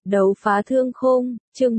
Đấu phá thương khung, chương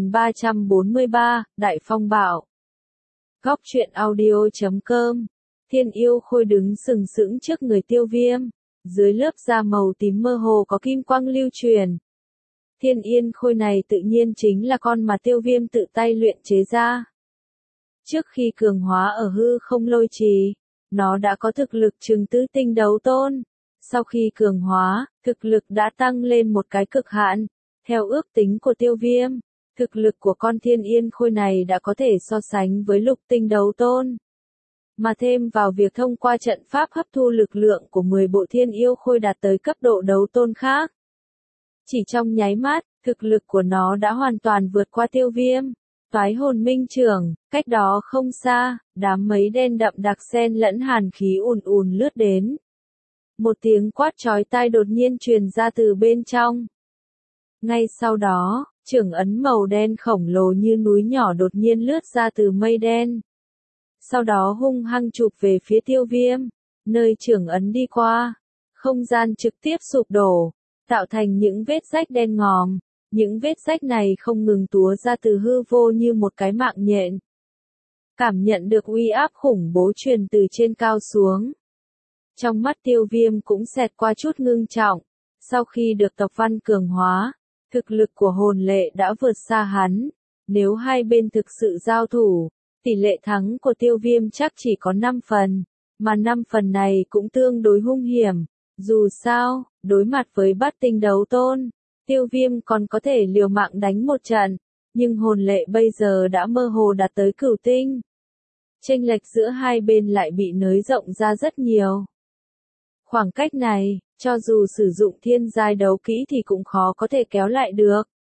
1343, Đại phong bạo. Góc truyện audio.com. Thiên yêu khôi đứng sừng sững trước người Tiêu Viêm, dưới lớp da màu tím mơ hồ có kim quang lưu truyền. Thiên yên khôi này tự nhiên chính là con mà Tiêu Viêm tự tay luyện chế ra. Trước khi cường hóa ở hư không lôi trì, nó đã có thực lực chừng tứ tinh đấu tôn. Sau khi cường hóa, thực lực đã tăng lên một cái cực hạn. Theo ước tính của Tiêu Viêm, thực lực của con thiên yên khôi này đã có thể so sánh với lục tinh đấu tôn. Mà thêm vào việc thông qua trận pháp hấp thu lực lượng của 10 bộ thiên yêu khôi đạt tới cấp độ đấu tôn khác. Chỉ trong nháy mắt, thực lực của nó đã hoàn toàn vượt qua Tiêu Viêm. Toái hồn minh trưởng, cách đó không xa, đám mây đen đậm đặc xen lẫn hàn khí ùn ùn lướt đến. Một tiếng quát chói tai đột nhiên truyền ra từ bên trong. Ngay sau đó, trưởng ấn màu đen khổng lồ như núi nhỏ đột nhiên lướt ra từ mây đen. Sau đó hung hăng chụp về phía Tiêu Viêm, nơi trưởng ấn đi qua. Không gian trực tiếp sụp đổ, tạo thành những vết rách đen ngòm. Những vết rách này không ngừng túa ra từ hư vô như một cái mạng nhện. Cảm nhận được uy áp khủng bố truyền từ trên cao xuống. Trong mắt Tiêu Viêm cũng xẹt qua chút ngưng trọng. Sau khi được tộc văn cường hóa, thực lực của hồn lệ đã vượt xa hắn. Nếu hai bên thực sự giao thủ, tỷ lệ thắng của Tiêu Viêm chắc chỉ có 5 phần. Mà 5 phần này cũng tương đối hung hiểm. Dù sao, đối mặt với bát tinh đấu tôn, Tiêu Viêm còn có thể liều mạng đánh một trận. Nhưng hồn lệ bây giờ đã mơ hồ đạt tới cửu tinh. Chênh lệch giữa hai bên lại bị nới rộng ra rất nhiều. Khoảng cách này, cho dù sử dụng thiên giai đấu kỹ thì cũng khó có thể kéo lại được.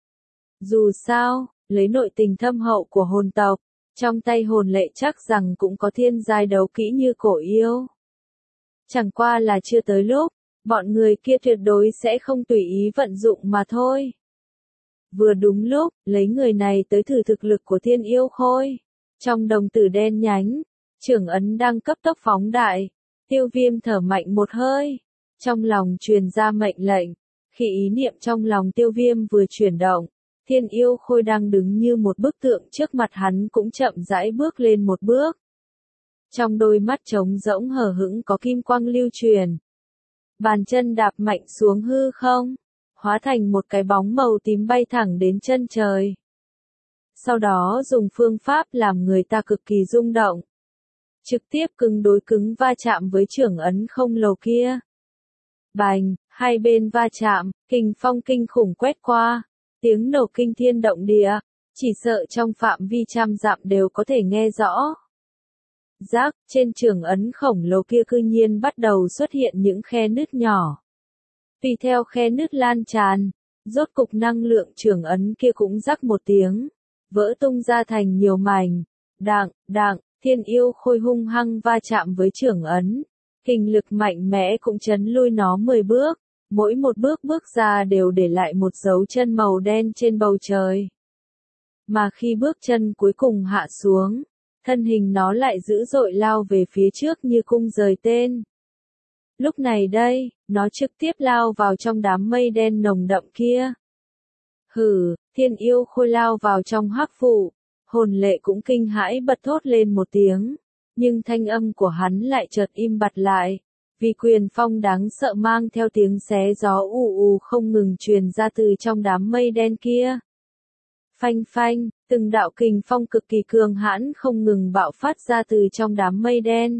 Dù sao, lấy nội tình thâm hậu của hồn tộc, trong tay hồn lệ chắc rằng cũng có thiên giai đấu kỹ như cổ yêu. Chẳng qua là chưa tới lúc, bọn người kia tuyệt đối sẽ không tùy ý vận dụng mà thôi. Vừa đúng lúc, lấy người này tới thử thực lực của thiên yêu khôi. Trong đồng tử đen nhánh, trưởng ấn đang cấp tốc phóng đại. Tiêu Viêm thở mạnh một hơi. Trong lòng truyền ra mệnh lệnh. Khi ý niệm trong lòng Tiêu Viêm vừa chuyển động, thiên yêu khôi đang đứng như một bức tượng trước mặt hắn cũng chậm rãi bước lên một bước. Trong đôi mắt trống rỗng hờ hững có kim quang lưu truyền. Bàn chân đạp mạnh xuống hư không, hóa thành một cái bóng màu tím bay thẳng đến chân trời. Sau đó dùng phương pháp làm người ta cực kỳ rung động. Trực tiếp cứng đối cứng va chạm với trưởng ấn không lồ kia. Bành, hai bên va chạm, kình phong kinh khủng quét qua, tiếng nổ kinh thiên động địa, chỉ sợ trong phạm vi trăm dặm đều có thể nghe rõ. Rác, trên trưởng ấn khổng lồ kia cư nhiên bắt đầu xuất hiện những khe nứt nhỏ. Tùy theo khe nứt lan tràn, rốt cục năng lượng trưởng ấn kia cũng rắc một tiếng, vỡ tung ra thành nhiều mảnh. Đạng, thiên yêu khôi hung hăng va chạm với trưởng ấn. Kình lực mạnh mẽ cũng chấn lui nó 10 bước, mỗi một bước bước ra đều để lại một dấu chân màu đen trên bầu trời. Mà khi bước chân cuối cùng hạ xuống, thân hình nó lại dữ dội lao về phía trước như cung rời tên. Lúc này đây, nó trực tiếp lao vào trong đám mây đen nồng đậm kia. Hừ, thiên yêu khôi lao vào trong hắc vụ, hồn lệ cũng kinh hãi bật thốt lên một tiếng. Nhưng thanh âm của hắn lại chợt im bặt lại, vì quyền phong đáng sợ mang theo tiếng xé gió ù ù không ngừng truyền ra từ trong đám mây đen kia. Phanh phanh, từng đạo kình phong cực kỳ cường hãn không ngừng bạo phát ra từ trong đám mây đen.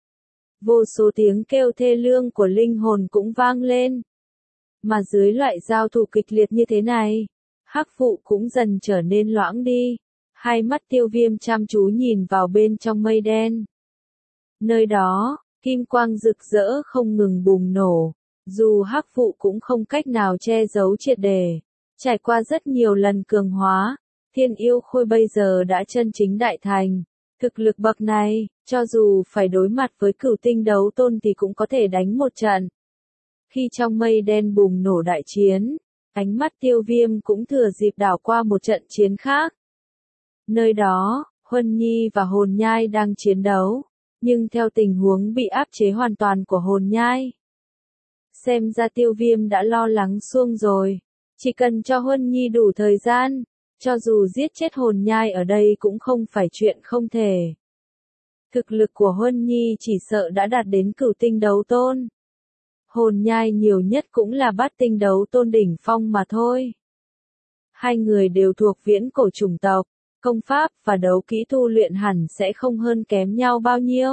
Vô số tiếng kêu thê lương của linh hồn cũng vang lên. Mà dưới loại giao thủ kịch liệt như thế này, hắc vụ cũng dần trở nên loãng đi. Hai mắt Tiêu Viêm chăm chú nhìn vào bên trong mây đen. Nơi đó, kim quang rực rỡ không ngừng bùng nổ. Dù hắc vụ cũng không cách nào che giấu triệt để. Trải qua rất nhiều lần cường hóa, thiên yêu khôi bây giờ đã chân chính đại thành. Thực lực bậc này, cho dù phải đối mặt với cửu tinh đấu tôn thì cũng có thể đánh một trận. Khi trong mây đen bùng nổ đại chiến, ánh mắt Tiêu Viêm cũng thừa dịp đảo qua một trận chiến khác. Nơi đó, Huân Nhi và Hồn Nhai đang chiến đấu, nhưng theo tình huống bị áp chế hoàn toàn của Hồn Nhai. Xem ra Tiêu Viêm đã lo lắng xuông rồi. Chỉ cần cho Huân Nhi đủ thời gian, cho dù giết chết hồn nhai ở đây cũng không phải chuyện không thể. Thực lực của Huân Nhi chỉ sợ đã đạt đến cửu tinh đấu tôn. Hồn nhai nhiều nhất cũng là bát tinh đấu tôn đỉnh phong mà thôi. Hai người đều thuộc viễn cổ chủng tộc, công pháp và đấu kỹ tu luyện hẳn sẽ không hơn kém nhau bao nhiêu.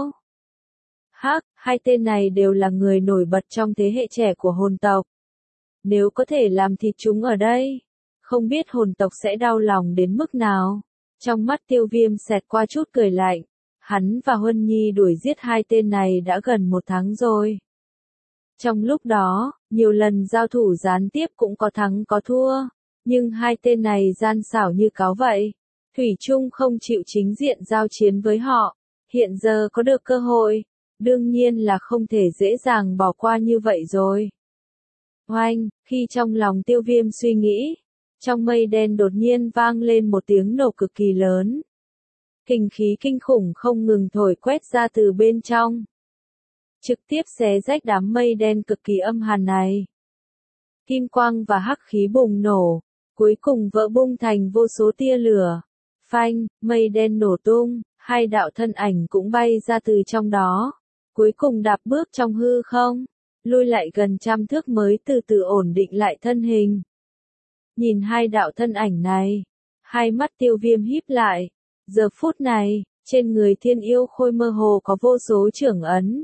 Hai tên này đều là người nổi bật trong thế hệ trẻ của hồn tộc. Nếu có thể làm thịt chúng ở đây, không biết hồn tộc sẽ đau lòng đến mức nào. Trong mắt Tiêu Viêm xẹt qua chút cười lạnh, hắn và Huân Nhi đuổi giết hai tên này đã gần 1 tháng rồi. Trong lúc đó, nhiều lần giao thủ gián tiếp cũng có thắng có thua, nhưng hai tên này gian xảo như cáo vậy. Thủy chung không chịu chính diện giao chiến với họ, hiện giờ có được cơ hội, đương nhiên là không thể dễ dàng bỏ qua như vậy rồi. Oanh, khi trong lòng Tiêu Viêm suy nghĩ, trong mây đen đột nhiên vang lên một tiếng nổ cực kỳ lớn. Kình khí kinh khủng không ngừng thổi quét ra từ bên trong, trực tiếp xé rách đám mây đen cực kỳ âm hàn này. Kim quang và hắc khí bùng nổ, cuối cùng vỡ bung thành vô số tia lửa. Phanh, mây đen nổ tung, hai đạo thân ảnh cũng bay ra từ trong đó, cuối cùng đạp bước trong hư không, lui lại gần 100 thước mới từ từ ổn định lại thân hình. Nhìn hai đạo thân ảnh này, hai mắt Tiêu Viêm híp lại, giờ phút này, trên người Thiên Yêu Khôi mơ hồ có vô số trưởng ấn.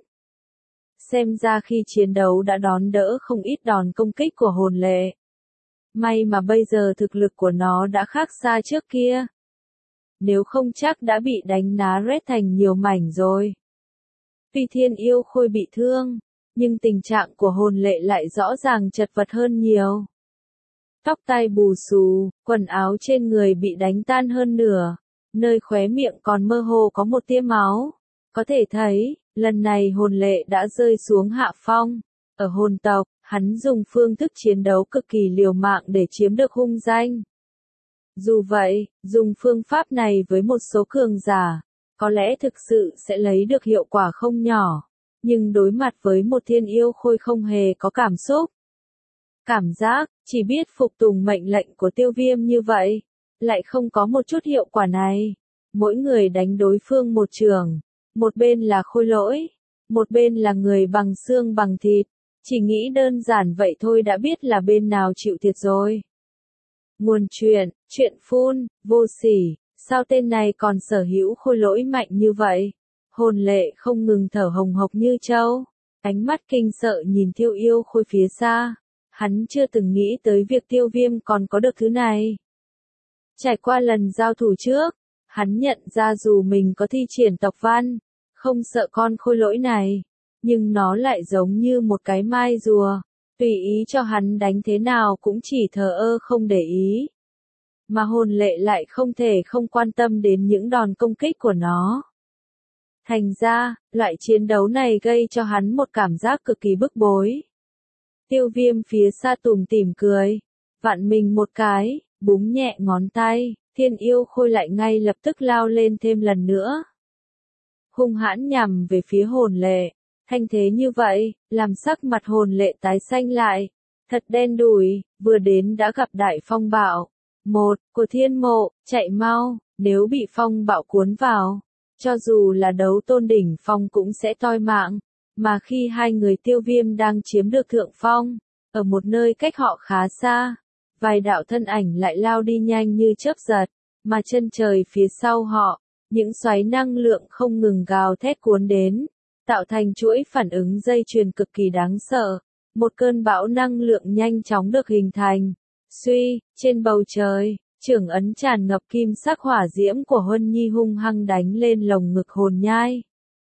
Xem ra khi chiến đấu đã đón đỡ không ít đòn công kích của hồn lệ. May mà bây giờ thực lực của nó đã khác xa trước kia. Nếu không chắc đã bị đánh ná rét thành nhiều mảnh rồi. Tuy Thiên Yêu Khôi bị thương, nhưng tình trạng của hồn lệ lại rõ ràng chật vật hơn nhiều. Tóc tai bù xù, quần áo trên người bị đánh tan hơn nửa, nơi khóe miệng còn mơ hồ có một tia máu. Có thể thấy, lần này hồn lệ đã rơi xuống hạ phong. Ở hồn tộc, hắn dùng phương thức chiến đấu cực kỳ liều mạng để chiếm được hung danh. Dù vậy, dùng phương pháp này với một số cường giả, có lẽ thực sự sẽ lấy được hiệu quả không nhỏ. Nhưng đối mặt với một Thiên Yêu Khôi không hề có cảm xúc. Cảm giác, chỉ biết phục tùng mệnh lệnh của Tiêu Viêm như vậy, lại không có một chút hiệu quả này. Mỗi người đánh đối phương một trường, một bên là khôi lỗi, một bên là người bằng xương bằng thịt, chỉ nghĩ đơn giản vậy thôi đã biết là bên nào chịu thiệt rồi. Nguồn chuyện phun, vô sỉ, sao tên này còn sở hữu khôi lỗi mạnh như vậy? Hồn lệ không ngừng thở hồng hộc như trâu, ánh mắt kinh sợ nhìn Thiên Yêu Khôi phía xa. Hắn chưa từng nghĩ tới việc Tiêu Viêm còn có được thứ này. Trải qua lần giao thủ trước, hắn nhận ra dù mình có thi triển tộc văn, không sợ con khôi lỗi này, nhưng nó lại giống như một cái mai rùa, tùy ý cho hắn đánh thế nào cũng chỉ thờ ơ không để ý. Mà hồn lệ lại không thể không quan tâm đến những đòn công kích của nó. Thành ra, loại chiến đấu này gây cho hắn một cảm giác cực kỳ bức bối. Tiêu Viêm phía xa tủm tỉm cười, vặn mình một cái, búng nhẹ ngón tay, Thiên Yêu Khôi lại ngay lập tức lao lên thêm lần nữa. Hung hãn nhằm về phía hồn lệ, thanh thế như vậy, làm sắc mặt hồn lệ tái xanh lại, thật đen đủi, vừa đến đã gặp đại phong bạo. Một, của Thiên Mộ, chạy mau, nếu bị phong bạo cuốn vào, cho dù là đấu tôn đỉnh phong cũng sẽ toi mạng. Mà khi hai người Tiêu Viêm đang chiếm được thượng phong, ở một nơi cách họ khá xa, vài đạo thân ảnh lại lao đi nhanh như chớp giật, mà chân trời phía sau họ, những xoáy năng lượng không ngừng gào thét cuốn đến, tạo thành chuỗi phản ứng dây chuyền cực kỳ đáng sợ. Một cơn bão năng lượng nhanh chóng được hình thành. Suy, trên bầu trời, trưởng ấn tràn ngập kim sắc hỏa diễm của Huân Nhi hung hăng đánh lên lồng ngực hồn nhai.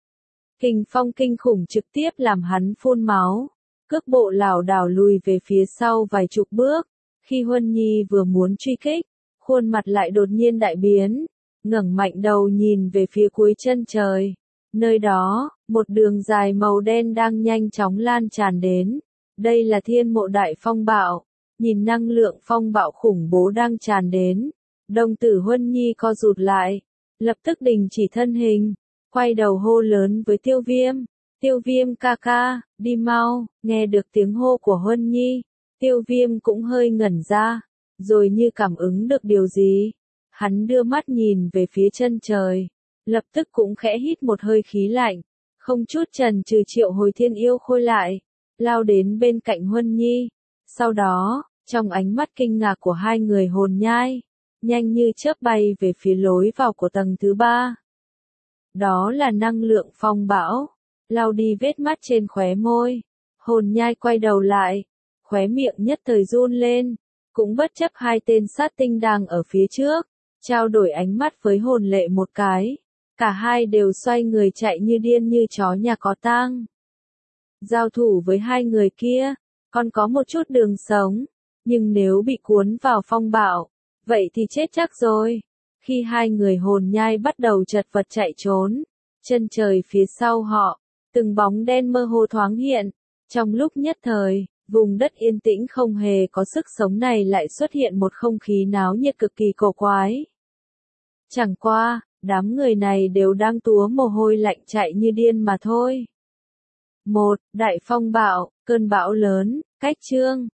Kình phong kinh khủng trực tiếp làm hắn phun máu, cước bộ lảo đảo lùi về phía sau vài chục bước. Khi Huân Nhi vừa muốn truy kích, khuôn mặt lại đột nhiên đại biến, ngẩng mạnh đầu nhìn về phía cuối chân trời. Nơi đó, một đường dài màu đen đang nhanh chóng lan tràn đến. Đây là Thiên Mộ đại phong bạo. Nhìn năng lượng phong bạo khủng bố đang tràn đến, đồng tử Huân Nhi co rụt lại, lập tức đình chỉ thân hình, quay đầu hô lớn với Tiêu Viêm ca ca, đi mau. Nghe được tiếng hô của Huân Nhi, Tiêu Viêm cũng hơi ngẩn ra, rồi như cảm ứng được điều gì. Hắn đưa mắt nhìn về phía chân trời, lập tức cũng khẽ hít một hơi khí lạnh, không chút chần chừ triệu hồi thiên yêu khôi lại, lao đến bên cạnh Huân Nhi. Sau đó, trong ánh mắt kinh ngạc của hai người hồn nhai, nhanh như chớp bay về phía lối vào của tầng thứ 3. Đó là năng lượng phong bão, lau đi vết mắt trên khóe môi. Hồn nhai quay đầu lại, khóe miệng nhất thời run lên, cũng bất chấp hai tên sát tinh đang ở phía trước, trao đổi ánh mắt với hồn lệ một cái. Cả hai đều xoay người chạy như điên như chó nhà có tang. Giao thủ với hai người kia, còn có một chút đường sống, nhưng nếu bị cuốn vào phong bạo, vậy thì chết chắc rồi. Khi hai người hồn nhai bắt đầu chật vật chạy trốn, chân trời phía sau họ, từng bóng đen mơ hồ thoáng hiện. Trong lúc nhất thời, vùng đất yên tĩnh không hề có sức sống này lại xuất hiện một không khí náo nhiệt cực kỳ cổ quái. Chẳng qua, đám người này đều đang túa mồ hôi lạnh chạy như điên mà thôi. Đại phong bạo, cơn bão lớn, cách chương